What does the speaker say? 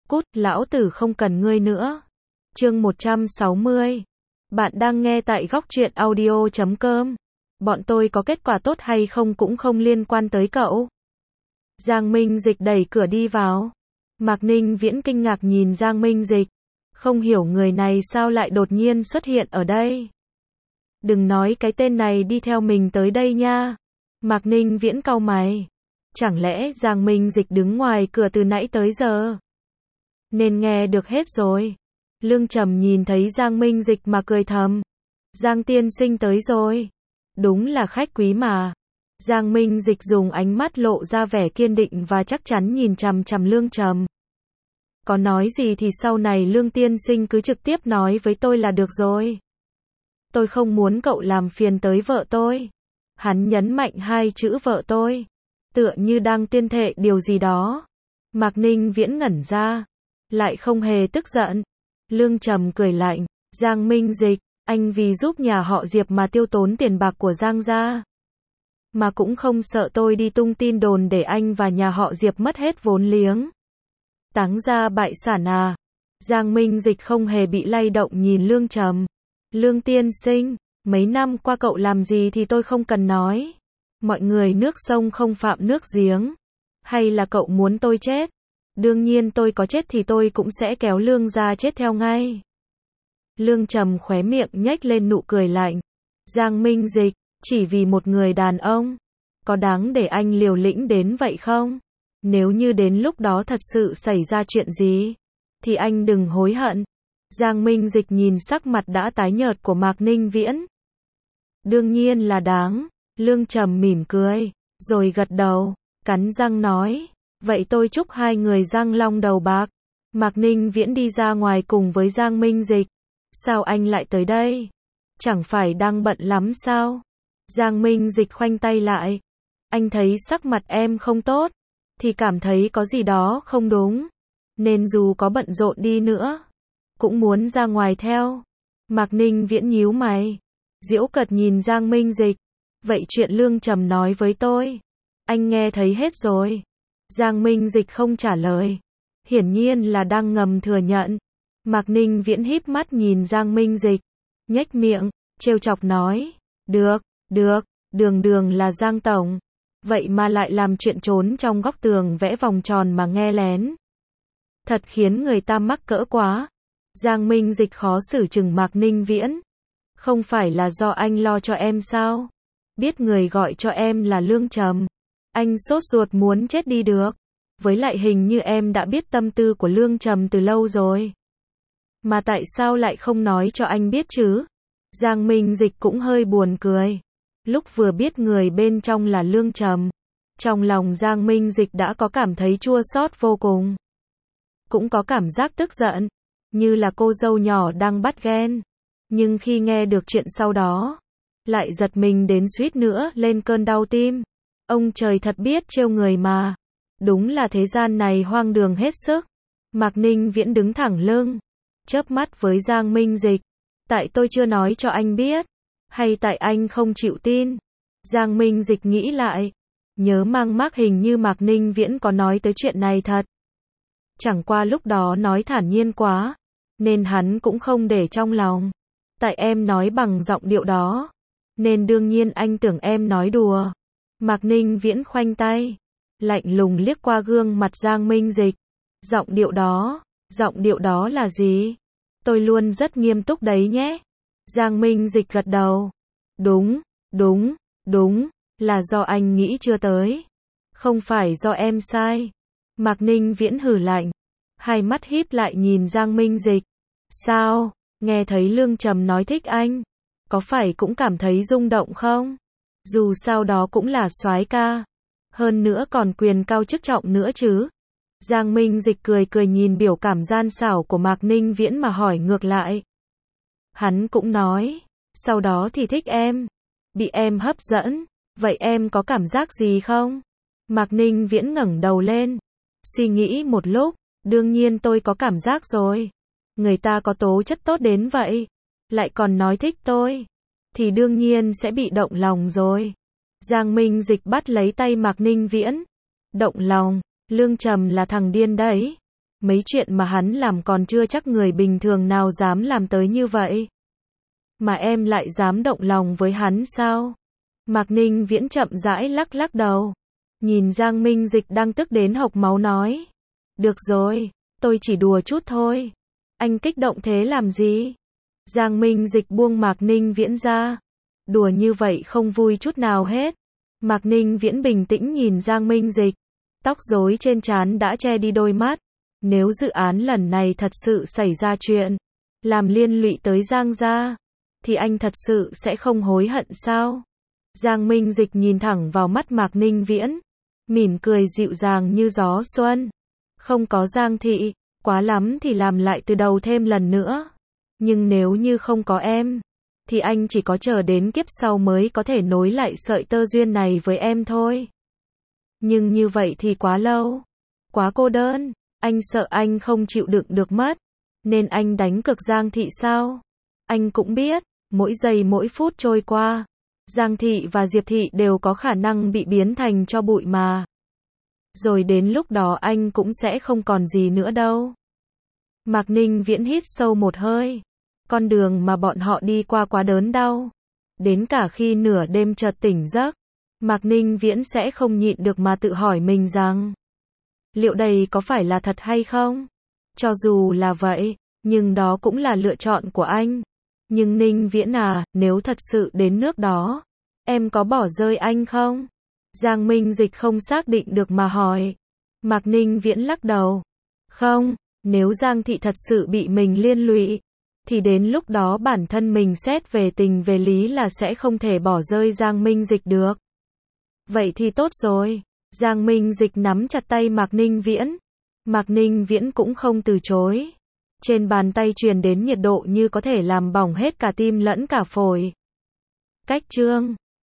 cút, lão tử không cần ngươi nữa. Chương 160. Bạn đang nghe tại góc truyện audio.com. Bọn tôi có kết quả tốt hay không cũng không liên quan tới cậu. Giang Minh Dịch đẩy cửa đi vào. Mạc Ninh Viễn kinh ngạc nhìn Giang Minh Dịch. Không hiểu người này sao lại đột nhiên xuất hiện ở đây. Đừng nói cái tên này đi theo mình tới đây nha. Mạc Ninh Viễn cau mày. Chẳng lẽ Giang Minh Dịch đứng ngoài cửa từ nãy tới giờ? Nên nghe được hết rồi. Lương Trầm nhìn thấy Giang Minh Dịch mà cười thầm. Giang tiên sinh tới rồi. Đúng là khách quý mà. Giang Minh Dịch dùng ánh mắt lộ ra vẻ kiên định và chắc chắn nhìn chằm chằm Lương Trầm. Có nói gì thì sau này Lương tiên sinh cứ trực tiếp nói với tôi là được rồi. Tôi không muốn cậu làm phiền tới vợ tôi. Hắn nhấn mạnh hai chữ vợ tôi. Tựa như đang tuyên thệ điều gì đó. Mạc Ninh Viễn ngẩn ra. Lại không hề tức giận. Lương Trầm cười lạnh. Giang Minh Dịch, anh vì giúp nhà họ Diệp mà tiêu tốn tiền bạc của Giang gia. Mà cũng không sợ tôi đi tung tin đồn để anh và nhà họ Diệp mất hết vốn liếng. Táng ra bại sản à. Giang Minh Dịch không hề bị lay động nhìn Lương Trầm. Lương tiên sinh, mấy năm qua cậu làm gì thì tôi không cần nói. Mọi người nước sông không phạm nước giếng. Hay là cậu muốn tôi chết? Đương nhiên tôi có chết thì tôi cũng sẽ kéo Lương gia chết theo ngay. Lương Trầm khóe miệng nhếch lên nụ cười lạnh. Giang Minh Dịch, chỉ vì một người đàn ông, có đáng để anh liều lĩnh đến vậy không? Nếu như đến lúc đó thật sự xảy ra chuyện gì, thì anh đừng hối hận. Giang Minh Dịch nhìn sắc mặt đã tái nhợt của Mạc Ninh Viễn. Đương nhiên là đáng. Lương Trầm mỉm cười, rồi gật đầu, cắn răng nói. Vậy tôi chúc hai người răng long đầu bạc. Mạc Ninh Viễn đi ra ngoài cùng với Giang Minh Dịch. Sao anh lại tới đây? Chẳng phải đang bận lắm sao? Giang Minh Dịch khoanh tay lại. Anh thấy sắc mặt em không tốt, thì cảm thấy có gì đó không đúng. Nên dù có bận rộn đi nữa, cũng muốn ra ngoài theo. Mạc Ninh Viễn nhíu mày. Giễu cợt nhìn Giang Minh Dịch. Vậy chuyện Lương Trầm nói với tôi, anh nghe thấy hết rồi. Giang Minh Dịch không trả lời. Hiển nhiên là đang ngầm thừa nhận. Mạc Ninh Viễn híp mắt nhìn Giang Minh Dịch. Nhếch miệng, trêu chọc nói. Được, đường là Giang Tổng. Vậy mà lại làm chuyện trốn trong góc tường vẽ vòng tròn mà nghe lén. Thật khiến người ta mắc cỡ quá. Giang Minh Dịch khó xử chừng Mạc Ninh Viễn. Không phải là do anh lo cho em sao? Biết người gọi cho em là Lương Trầm. Anh sốt ruột muốn chết đi được. Với lại hình như em đã biết tâm tư của Lương Trầm từ lâu rồi. Mà tại sao lại không nói cho anh biết chứ? Giang Minh Dịch cũng hơi buồn cười. Lúc vừa biết người bên trong là Lương Trầm, trong lòng Giang Minh Dịch đã có cảm thấy chua xót vô cùng. Cũng có cảm giác tức giận, như là cô dâu nhỏ đang bắt ghen. Nhưng khi nghe được chuyện sau đó, lại giật mình đến suýt nữa lên cơn đau tim. Ông trời thật biết trêu người mà. Đúng là thế gian này hoang đường hết sức. Mạc Ninh Viễn đứng thẳng lưng, chớp mắt với Giang Minh Dịch. Tại tôi chưa nói cho anh biết, hay tại anh không chịu tin? Giang Minh Dịch nghĩ lại, nhớ mang mác hình như Mạc Ninh Viễn có nói tới chuyện này thật. Chẳng qua lúc đó nói thản nhiên quá, nên hắn cũng không để trong lòng. Tại em nói bằng giọng điệu đó, nên đương nhiên anh tưởng em nói đùa. Mạc Ninh Viễn khoanh tay, lạnh lùng liếc qua gương mặt Giang Minh Dịch. Giọng điệu đó là gì? Tôi luôn rất nghiêm túc đấy nhé. Giang Minh Dịch gật đầu. Đúng, là do anh nghĩ chưa tới. Không phải do em sai. Mạc Ninh Viễn hừ lạnh, hai mắt híp lại nhìn Giang Minh Dịch. Sao, nghe thấy Lương Trầm nói thích anh, có phải cũng cảm thấy rung động không? Dù sao đó cũng là soái ca, hơn nữa còn quyền cao chức trọng nữa chứ. Giang Minh Dịch cười cười nhìn biểu cảm gian xảo của Mạc Ninh Viễn mà hỏi ngược lại. Hắn cũng nói, sau đó thì thích em, bị em hấp dẫn, vậy em có cảm giác gì không? Mạc Ninh Viễn ngẩng đầu lên, suy nghĩ một lúc, đương nhiên tôi có cảm giác rồi. Người ta có tố chất tốt đến vậy, lại còn nói thích tôi, thì đương nhiên sẽ bị động lòng rồi. Giang Minh Dịch bắt lấy tay Mạc Ninh Viễn. Động lòng, Lương Trầm là thằng điên đấy. Mấy chuyện mà hắn làm còn chưa chắc người bình thường nào dám làm tới như vậy. Mà em lại dám động lòng với hắn sao? Mạc Ninh Viễn chậm rãi lắc lắc đầu. Nhìn Giang Minh Dịch đang tức đến hộc máu nói. Được rồi, tôi chỉ đùa chút thôi. Anh kích động thế làm gì? Giang Minh Dịch buông Mạc Ninh Viễn ra. Đùa như vậy không vui chút nào hết. Mạc Ninh Viễn bình tĩnh nhìn Giang Minh Dịch. Tóc rối trên trán đã che đi đôi mắt. Nếu dự án lần này thật sự xảy ra chuyện, làm liên lụy tới Giang gia, thì anh thật sự sẽ không hối hận sao? Giang Minh Dịch nhìn thẳng vào mắt Mạc Ninh Viễn, mỉm cười dịu dàng như gió xuân. Không có Giang thị, quá lắm thì làm lại từ đầu thêm lần nữa. Nhưng nếu như không có em, thì anh chỉ có chờ đến kiếp sau mới có thể nối lại sợi tơ duyên này với em thôi. Nhưng như vậy thì quá lâu, quá cô đơn, anh sợ anh không chịu đựng được mất, nên anh đánh cược Giang thị sao? Anh cũng biết, mỗi giây mỗi phút trôi qua, Giang thị và Diệp thị đều có khả năng bị biến thành tro bụi mà. Rồi đến lúc đó anh cũng sẽ không còn gì nữa đâu. Mạc Ninh Viễn hít sâu một hơi. Con đường mà bọn họ đi qua quá đớn đau. Đến cả khi nửa đêm chợt tỉnh giấc, Mạc Ninh Viễn sẽ không nhịn được mà tự hỏi mình rằng, liệu đây có phải là thật hay không? Cho dù là vậy, nhưng đó cũng là lựa chọn của anh. Nhưng Ninh Viễn à, nếu thật sự đến nước đó, em có bỏ rơi anh không? Giang Minh Dịch không xác định được mà hỏi. Mạc Ninh Viễn lắc đầu. Không, nếu Giang thị thật sự bị mình liên lụy, thì đến lúc đó bản thân mình xét về tình về lý là sẽ không thể bỏ rơi Giang Minh Dịch được. Vậy thì tốt rồi. Giang Minh Dịch nắm chặt tay Mạc Ninh Viễn. Mạc Ninh Viễn cũng không từ chối. Trên bàn tay truyền đến nhiệt độ như có thể làm bỏng hết cả tim lẫn cả phổi. Cách chương